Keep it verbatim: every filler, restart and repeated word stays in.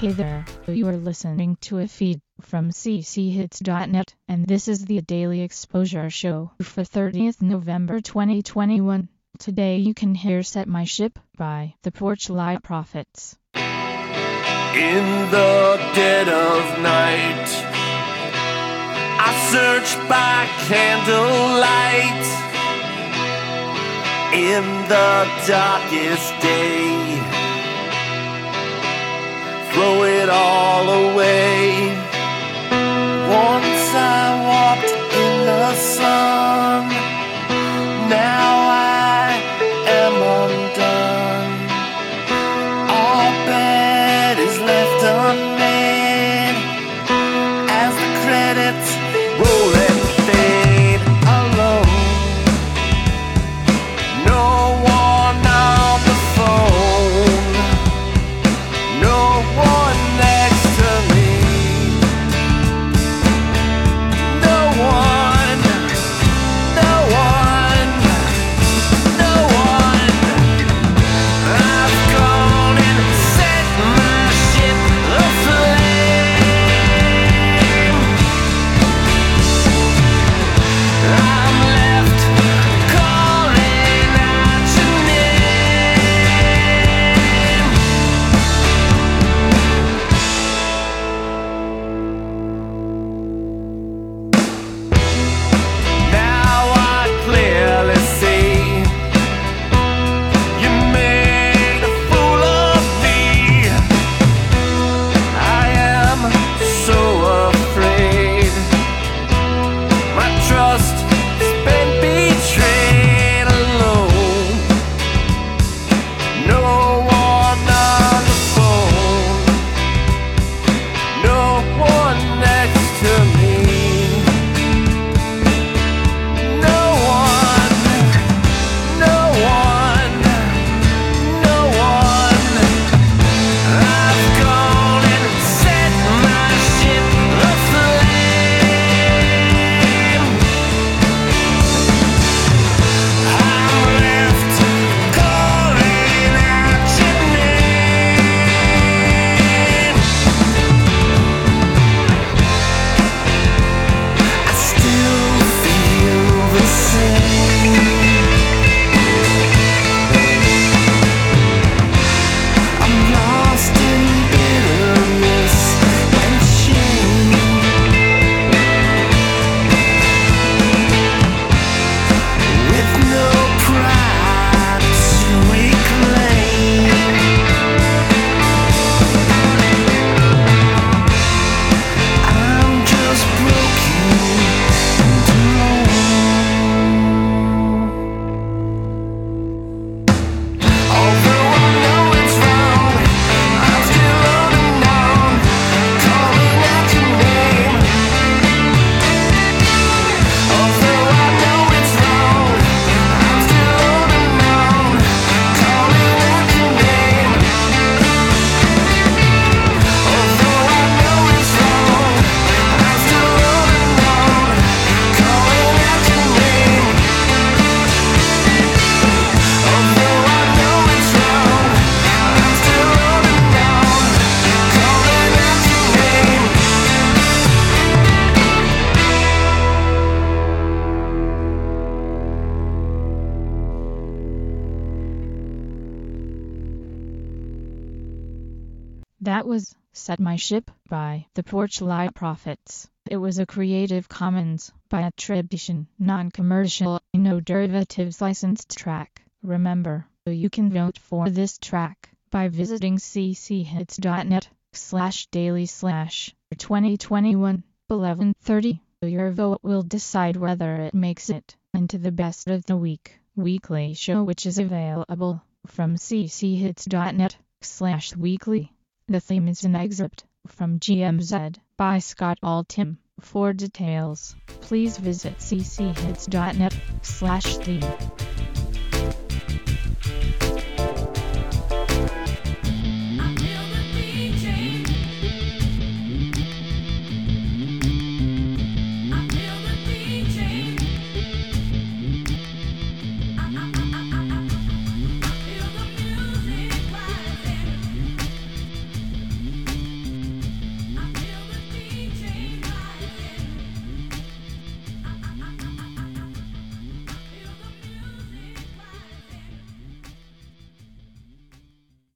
Hey there, you are listening to a feed from c c hits dot net, and this is the Daily Exposure Show for thirtieth November twenty twenty-one. Today you can hear Set My Ship by the Porchlight Prophets. In the dead of night, I search by candlelight. In the darkest day, throw it all away. Once I walked in the sun, now I am undone. All bad is left unmade as the credits roll and fade alone. No one on the phone, no one next to me, no one, no one, no one. I've gone and set my ship aflame. I'm left calling out your name. Now I clearly see you made a fool of me. I am so afraid. My trust has been betrayed alone. No one on the phone, no one next to me, no one, no one, no one. I've gone and set my ship aflame. I'm left calling out your name. I still feel the same. I'm lost in bitterness and shame, with no pride to reclaim. I'm just broken and alone. Although I know it's wrong, I'm still on and on, calling out your name. Although I know it's wrong, I'm still on and on, calling out your name. Although I know it's wrong, I'm still on and on, calling out your name. Although I know it's wrong, I'm still on and on, calling out your name. That was Set My Ship by the Porchlight Prophets. It was a Creative Commons by attribution, non-commercial, no derivatives licensed track. Remember, you can vote for this track by visiting c c hits dot net slash daily slash twenty twenty-one eleven thirty. Your vote will decide whether it makes it into the Best of the Week weekly show, which is available from c c hits dot net slash weekly. The theme is an excerpt from G M Z by Scott Altham. For details, please visit c c hits dot net slash theme.